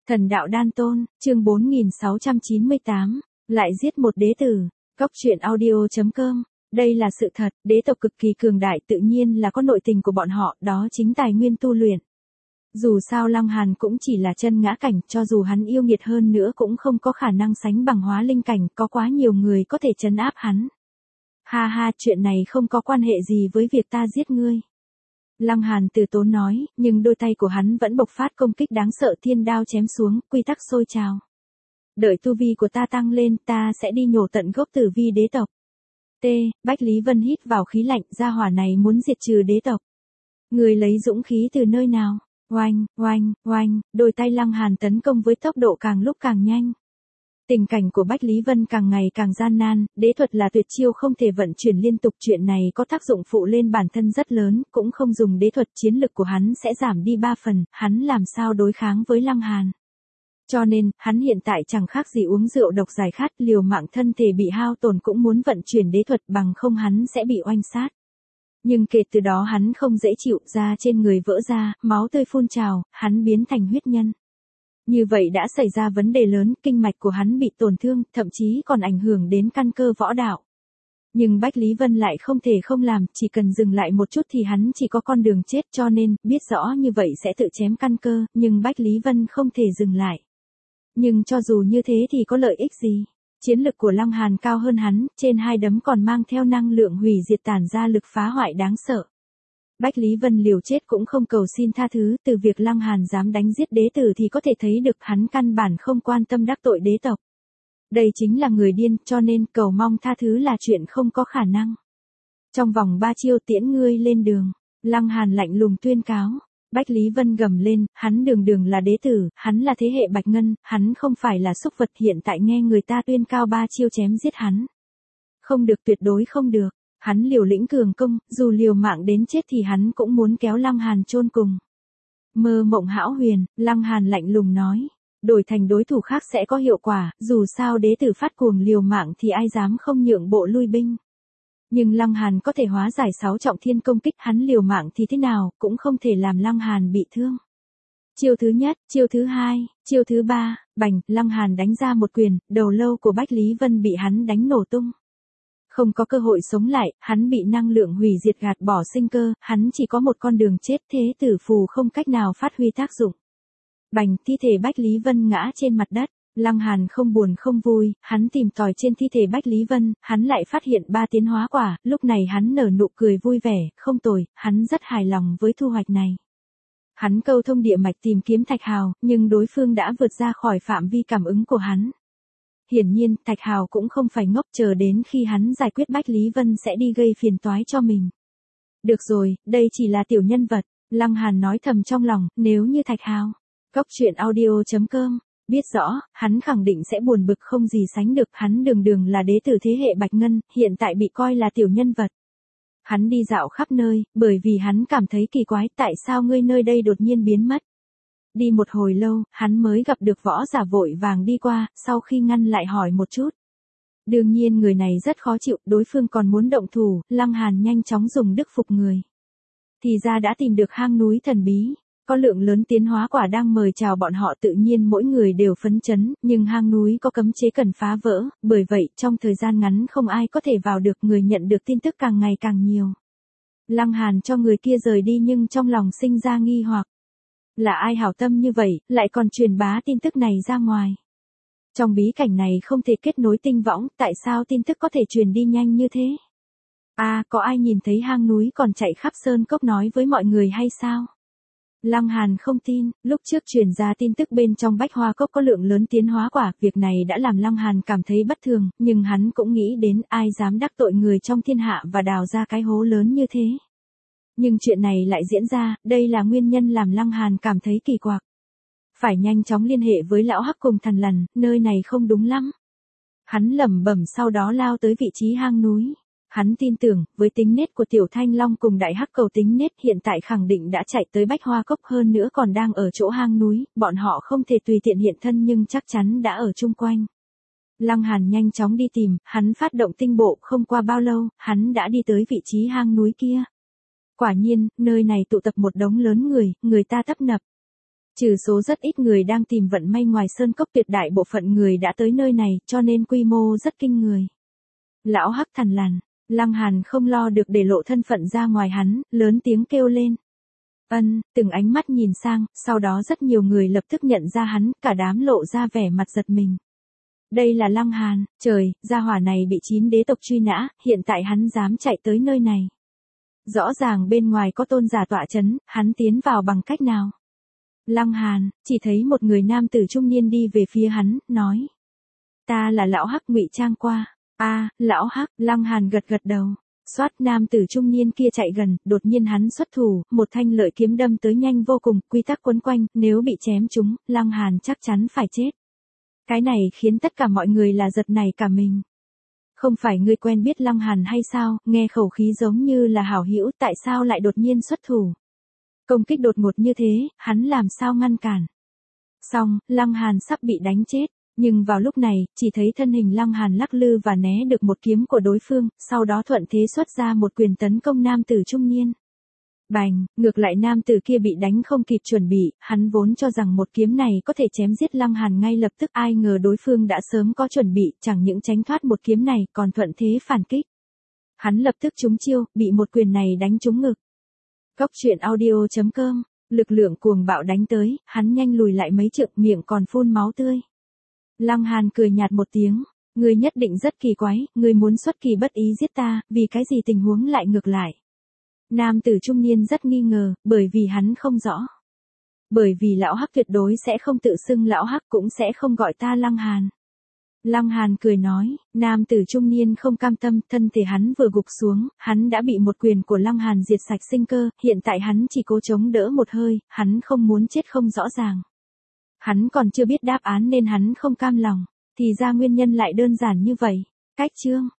Thần đạo đan tôn, chương 4698, lại giết một đế tử. Cóc truyện audio.com. Đây là sự thật, đế tộc cực kỳ cường đại tự nhiên là có nội tình của bọn họ, đó chính tài nguyên tu luyện. Dù sao Lăng Hàn cũng chỉ là chân ngã cảnh, cho dù hắn yêu nghiệt hơn nữa cũng không có khả năng sánh bằng hóa linh cảnh, có quá nhiều người có thể trấn áp hắn. Ha ha, chuyện này không có quan hệ gì với việc ta giết ngươi. Lăng Hàn từ tốn nói, nhưng đôi tay của hắn vẫn bộc phát công kích đáng sợ, thiên đao chém xuống, quy tắc sôi trào. Đợi tu vi của ta tăng lên, ta sẽ đi nhổ tận gốc tử vi đế tộc. Bách Lý Vân hít vào khí lạnh, gia hỏa này muốn diệt trừ đế tộc. Người lấy dũng khí từ nơi nào? Oanh, oanh, oanh, đôi tay Lăng Hàn tấn công với tốc độ càng lúc càng nhanh. Tình cảnh của Bách Lý Vân càng ngày càng gian nan, đế thuật là tuyệt chiêu không thể vận chuyển liên tục, chuyện này có tác dụng phụ lên bản thân rất lớn, cũng không dùng đế thuật chiến lực của hắn sẽ giảm đi 3 phần, hắn làm sao đối kháng với Lăng Hàn. Cho nên, hắn hiện tại chẳng khác gì uống rượu độc giải khát, liều mạng thân thể bị hao tổn cũng muốn vận chuyển đế thuật, bằng không hắn sẽ bị oanh sát. Nhưng kể từ đó hắn không dễ chịu, da trên người vỡ ra, máu tươi phun trào, hắn biến thành huyết nhân. Như vậy đã xảy ra vấn đề lớn, kinh mạch của hắn bị tổn thương, thậm chí còn ảnh hưởng đến căn cơ võ đạo. Nhưng Bách Lý Vân lại không thể không làm, chỉ cần dừng lại một chút thì hắn chỉ có con đường chết, cho nên, biết rõ như vậy sẽ tự chém căn cơ, nhưng Bách Lý Vân không thể dừng lại. Nhưng cho dù như thế thì có lợi ích gì? Chiến lực của Lăng Hàn cao hơn hắn, trên hai đấm còn mang theo năng lượng hủy diệt tản ra lực phá hoại đáng sợ. Bách Lý Vân liều chết cũng không cầu xin tha thứ, từ việc Lăng Hàn dám đánh giết đế tử thì có thể thấy được hắn căn bản không quan tâm đắc tội đế tộc. Đây chính là người điên, cho nên cầu mong tha thứ là chuyện không có khả năng. Trong vòng 3 chiêu tiễn ngươi lên đường, Lăng Hàn lạnh lùng tuyên cáo. Bách Lý Vân gầm lên, hắn đường đường là đế tử, hắn là thế hệ bạch ngân, hắn không phải là súc vật, hiện tại nghe người ta tuyên cao 3 chiêu chém giết hắn. Không được, tuyệt đối không được. Hắn liều lĩnh cường công, dù liều mạng đến chết thì hắn cũng muốn kéo Lăng Hàn chôn cùng. Mơ mộng hão huyền, Lăng Hàn lạnh lùng nói. Đổi thành đối thủ khác sẽ có hiệu quả, dù sao đế tử phát cuồng liều mạng thì ai dám không nhượng bộ lui binh. Nhưng Lăng Hàn có thể hóa giải 6 trọng thiên công kích, hắn liều mạng thì thế nào, cũng không thể làm Lăng Hàn bị thương. Chiêu thứ nhất, chiêu thứ hai, chiêu thứ ba, bành, Lăng Hàn đánh ra một quyền, đầu lâu của Bách Lý Vân bị hắn đánh nổ tung. Không có cơ hội sống lại, hắn bị năng lượng hủy diệt gạt bỏ sinh cơ, hắn chỉ có một con đường chết, thế tử phù không cách nào phát huy tác dụng. Bành, thi thể Bách Lý Vân ngã trên mặt đất. Lăng Hàn không buồn không vui, hắn tìm tòi trên thi thể Bách Lý Vân, hắn lại phát hiện 3 tiến hóa quả, lúc này hắn nở nụ cười vui vẻ, không tồi, hắn rất hài lòng với thu hoạch này. Hắn câu thông địa mạch tìm kiếm Thạch Hào, nhưng đối phương đã vượt ra khỏi phạm vi cảm ứng của hắn. Hiển nhiên, Thạch Hào cũng không phải ngốc, chờ đến khi hắn giải quyết Bách Lý Vân sẽ đi gây phiền toái cho mình. Được rồi, đây chỉ là tiểu nhân vật, Lăng Hàn nói thầm trong lòng, nếu như Thạch Hào. Cóc truyện audio.com. Biết rõ, hắn khẳng định sẽ buồn bực không gì sánh được, hắn đường đường là đế tử thế hệ bạch ngân, hiện tại bị coi là tiểu nhân vật. Hắn đi dạo khắp nơi, bởi vì hắn cảm thấy kỳ quái, tại sao ngươi nơi đây đột nhiên biến mất. Đi một hồi lâu, hắn mới gặp được võ giả vội vàng đi qua, sau khi ngăn lại hỏi một chút. Đương nhiên người này rất khó chịu, đối phương còn muốn động thủ, Lăng Hàn nhanh chóng dùng đức phục người. Thì ra đã tìm được hang núi thần bí. Có lượng lớn tiến hóa quả đang mời chào bọn họ, tự nhiên mỗi người đều phấn chấn, nhưng hang núi có cấm chế cần phá vỡ, bởi vậy trong thời gian ngắn không ai có thể vào được, người nhận được tin tức càng ngày càng nhiều. Lăng Hàn cho người kia rời đi nhưng trong lòng sinh ra nghi hoặc. Là ai hảo tâm như vậy, lại còn truyền bá tin tức này ra ngoài. Trong bí cảnh này không thể kết nối tinh võng, tại sao tin tức có thể truyền đi nhanh như thế? Có ai nhìn thấy hang núi còn chạy khắp sơn cốc nói với mọi người hay sao? Lăng Hàn không tin, lúc trước truyền ra tin tức bên trong bách hoa cốc có lượng lớn tiến hóa quả, việc này đã làm Lăng Hàn cảm thấy bất thường, nhưng hắn cũng nghĩ đến ai dám đắc tội người trong thiên hạ và đào ra cái hố lớn như thế. Nhưng chuyện này lại diễn ra, đây là nguyên nhân làm Lăng Hàn cảm thấy kỳ quặc. Phải nhanh chóng liên hệ với lão hắc cùng Thần Lần, nơi này không đúng lắm. Hắn lẩm bẩm sau đó lao tới vị trí hang núi. Hắn tin tưởng, với tính nết của Tiểu Thanh Long cùng Đại Hắc Cầu tính nết hiện tại khẳng định đã chạy tới Bách Hoa Cốc, hơn nữa còn đang ở chỗ hang núi, bọn họ không thể tùy tiện hiện thân nhưng chắc chắn đã ở chung quanh. Lăng Hàn nhanh chóng đi tìm, hắn phát động tinh bộ, không qua bao lâu, hắn đã đi tới vị trí hang núi kia. Quả nhiên, nơi này tụ tập một đống lớn người, người ta tấp nập. Trừ số rất ít người đang tìm vận may ngoài sơn cốc, tuyệt đại bộ phận người đã tới nơi này, cho nên quy mô rất kinh người. Lão Hắc thằn lằn, Lăng Hàn không lo được để lộ thân phận ra ngoài hắn, lớn tiếng kêu lên. Từng ánh mắt nhìn sang, sau đó rất nhiều người lập tức nhận ra hắn, cả đám lộ ra vẻ mặt giật mình. Đây là Lăng Hàn, trời, gia hỏa này bị 9 đế tộc truy nã, hiện tại hắn dám chạy tới nơi này. Rõ ràng bên ngoài có tôn giả tọa chấn, hắn tiến vào bằng cách nào? Lăng Hàn, chỉ thấy một người nam tử trung niên đi về phía hắn, nói. Ta là lão Hắc ngụy trang qua. Lão Hắc, Lăng Hàn gật gật đầu. Xoát, nam tử trung niên kia chạy gần, đột nhiên hắn xuất thủ, một thanh lợi kiếm đâm tới nhanh vô cùng, quy tắc quấn quanh, nếu bị chém trúng, Lăng Hàn chắc chắn phải chết. Cái này khiến tất cả mọi người là giật nảy cả mình. Không phải ngươi quen biết Lăng Hàn hay sao, nghe khẩu khí giống như là hảo hữu, tại sao lại đột nhiên xuất thủ? Công kích đột ngột như thế, hắn làm sao ngăn cản? Xong, Lăng Hàn sắp bị đánh chết. Nhưng vào lúc này, chỉ thấy thân hình Lăng Hàn lắc lư và né được một kiếm của đối phương, sau đó thuận thế xuất ra một quyền tấn công nam tử trung niên. Bành, ngược lại nam tử kia bị đánh không kịp chuẩn bị, hắn vốn cho rằng một kiếm này có thể chém giết Lăng Hàn ngay lập tức, ai ngờ đối phương đã sớm có chuẩn bị, chẳng những tránh thoát một kiếm này, còn thuận thế phản kích. Hắn lập tức trúng chiêu, bị một quyền này đánh trúng ngực. Goctruyện.audio.com, lực lượng cuồng bạo đánh tới, hắn nhanh lùi lại mấy trượng, miệng còn phun máu tươi. Lăng Hàn cười nhạt một tiếng, ngươi nhất định rất kỳ quái, ngươi muốn xuất kỳ bất ý giết ta, vì cái gì tình huống lại ngược lại. Nam tử trung niên rất nghi ngờ, bởi vì hắn không rõ. Bởi vì lão Hắc tuyệt đối sẽ không tự xưng lão Hắc, cũng sẽ không gọi ta Lăng Hàn. Lăng Hàn cười nói, nam tử trung niên không cam tâm, thân thể hắn vừa gục xuống, hắn đã bị một quyền của Lăng Hàn diệt sạch sinh cơ, hiện tại hắn chỉ cố chống đỡ một hơi, hắn không muốn chết không rõ ràng. Hắn còn chưa biết đáp án nên hắn không cam lòng, thì ra nguyên nhân lại đơn giản như vậy. Cách chương